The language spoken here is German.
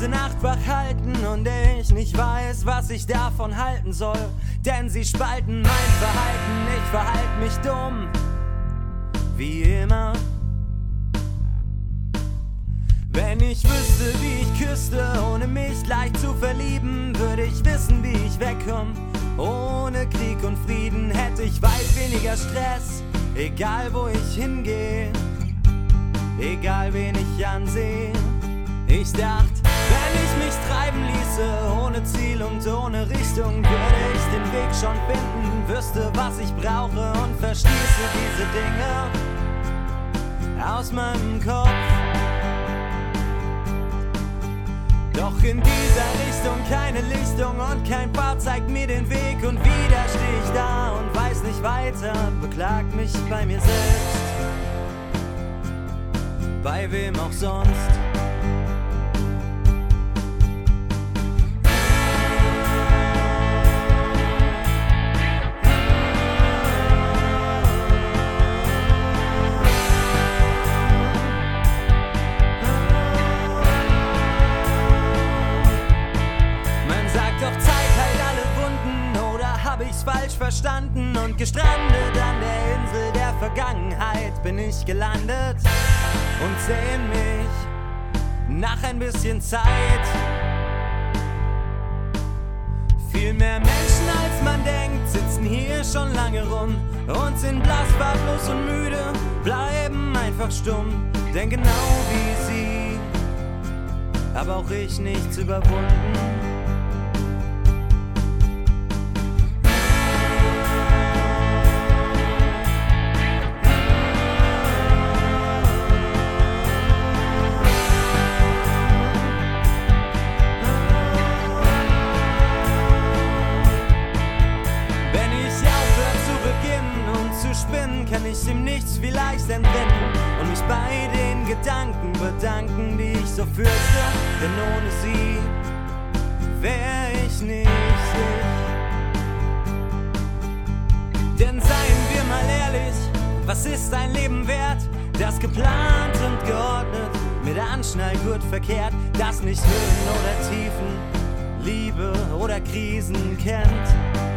ganze Nacht wach halten und ich nicht weiß, was ich davon halten soll. Denn sie spalten mein Verhalten, ich verhalte mich dumm, wie immer. Wenn ich wüsste, wie ich küsste, ohne mich leicht zu verlieben, würde ich wissen, wie ich wegkomme. Ohne Krieg und Frieden hätte ich weit weniger Stress, egal wo ich hingehe, egal wen ich ansehe. Ich dachte, wenn ich mich treiben ließe, ohne Ziel und ohne Richtung, würde ich den Weg schon finden, wüsste, was ich brauche und verschließe diese Dinge aus meinem Kopf. Doch in dieser Richtung keine Lichtung und kein Pfad zeigt mir den Weg und wieder stehe ich da und weiß nicht weiter, beklag mich bei mir selbst, bei wem auch sonst. Falsch verstanden und gestrandet an der Insel der Vergangenheit bin ich gelandet und sehn mich nach ein bisschen Zeit. Viel mehr Menschen als man denkt sitzen hier schon lange rum und sind blass, farblos und müde, bleiben einfach stumm, denn genau wie sie, aber auch ich nichts überwunden. Kann ich ihm nichts vielleicht entrinnen und mich bei den Gedanken bedanken, die ich so fürchte, denn ohne sie wär ich nicht ich. Denn seien wir mal ehrlich, was ist ein Leben wert, das geplant und geordnet, mit Anschnallgurt verkehrt, das nicht Höhen oder Tiefen, Liebe oder Krisen kennt?